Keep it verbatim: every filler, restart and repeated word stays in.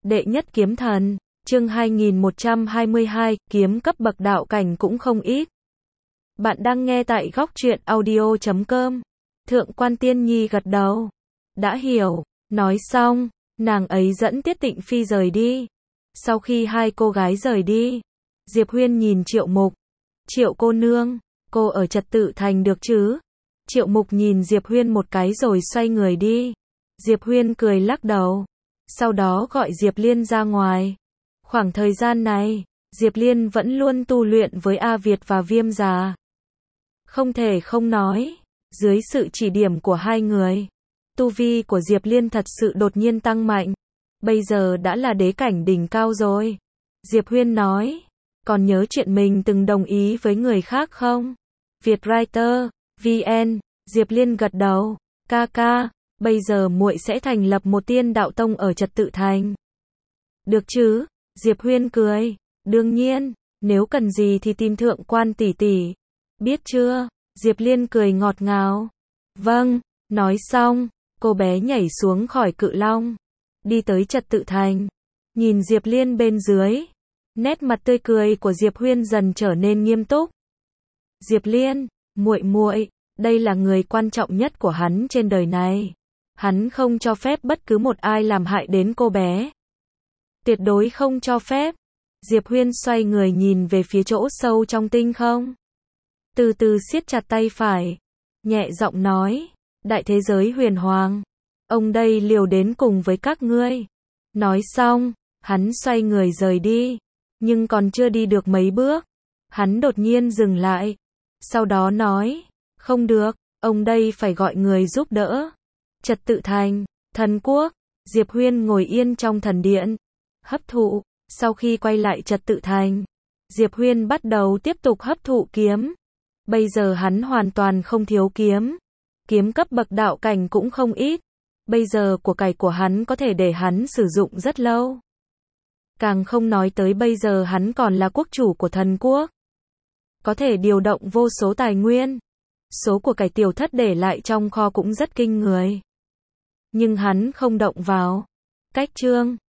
Đệ nhất kiếm thần, chương hai nghìn một trăm hai mươi hai, kiếm cấp bậc đạo cảnh cũng không ít. Bạn đang nghe tại góc truyện audio chấm com. Thượng quan Tiên Nhi gật đầu. Đã hiểu, nói xong, nàng ấy dẫn Tiết Tịnh Phi rời đi. Sau khi hai cô gái rời đi, Diệp Huyên nhìn Triệu Mục. Triệu cô nương, cô ở Trật Tự Thành được chứ? Triệu Mục nhìn Diệp Huyên một cái rồi xoay người đi. Diệp Huyên cười lắc đầu. Sau đó gọi Diệp Liên ra ngoài. Khoảng thời gian này, Diệp Liên vẫn luôn tu luyện với A Việt và Viêm Già. Không thể không nói, dưới sự chỉ điểm của hai người, tu vi của Diệp Liên thật sự đột nhiên tăng mạnh. Bây giờ đã là đế cảnh đỉnh cao rồi. Diệp Huyên nói, còn nhớ chuyện mình từng đồng ý với người khác không? Vietwriter, vê en, Diệp Liên gật đầu, ca ca, bây giờ muội sẽ thành lập một tiên đạo tông ở Trật Tự Thành. Được chứ? Diệp Huyên cười, đương nhiên, nếu cần gì thì tìm Thượng quan tỷ tỷ. Biết chưa? Diệp Liên cười ngọt ngào. Vâng, nói xong, cô bé nhảy xuống khỏi cự long, đi tới Trật Tự Thành. Nhìn Diệp Liên bên dưới, nét mặt tươi cười của Diệp Huyên dần trở nên nghiêm túc. Diệp Liên, muội muội, đây là người quan trọng nhất của hắn trên đời này. Hắn không cho phép bất cứ một ai làm hại đến cô bé. Tuyệt đối không cho phép. Diệp Huyên xoay người nhìn về phía chỗ sâu trong tinh không. Từ từ siết chặt tay phải, nhẹ giọng nói, đại thế giới huyền hoàng, ông đây liều đến cùng với các ngươi. Nói xong, hắn xoay người rời đi, nhưng còn chưa đi được mấy bước, hắn đột nhiên dừng lại. Sau đó nói, không được, ông đây phải gọi người giúp đỡ. Trật Tự Thành, thần quốc. Diệp Huyên ngồi yên trong thần điện, hấp thụ. Sau khi quay lại Trật Tự Thành, Diệp Huyên bắt đầu tiếp tục hấp thụ kiếm. Bây giờ hắn hoàn toàn không thiếu kiếm. Kiếm cấp bậc đạo cảnh cũng không ít. Bây giờ của cải của hắn có thể để hắn sử dụng rất lâu. Càng không nói tới bây giờ hắn còn là quốc chủ của thần quốc. Có thể điều động vô số tài nguyên. Số của cải tiểu thất để lại trong kho cũng rất kinh người. Nhưng hắn không động vào. Cách chương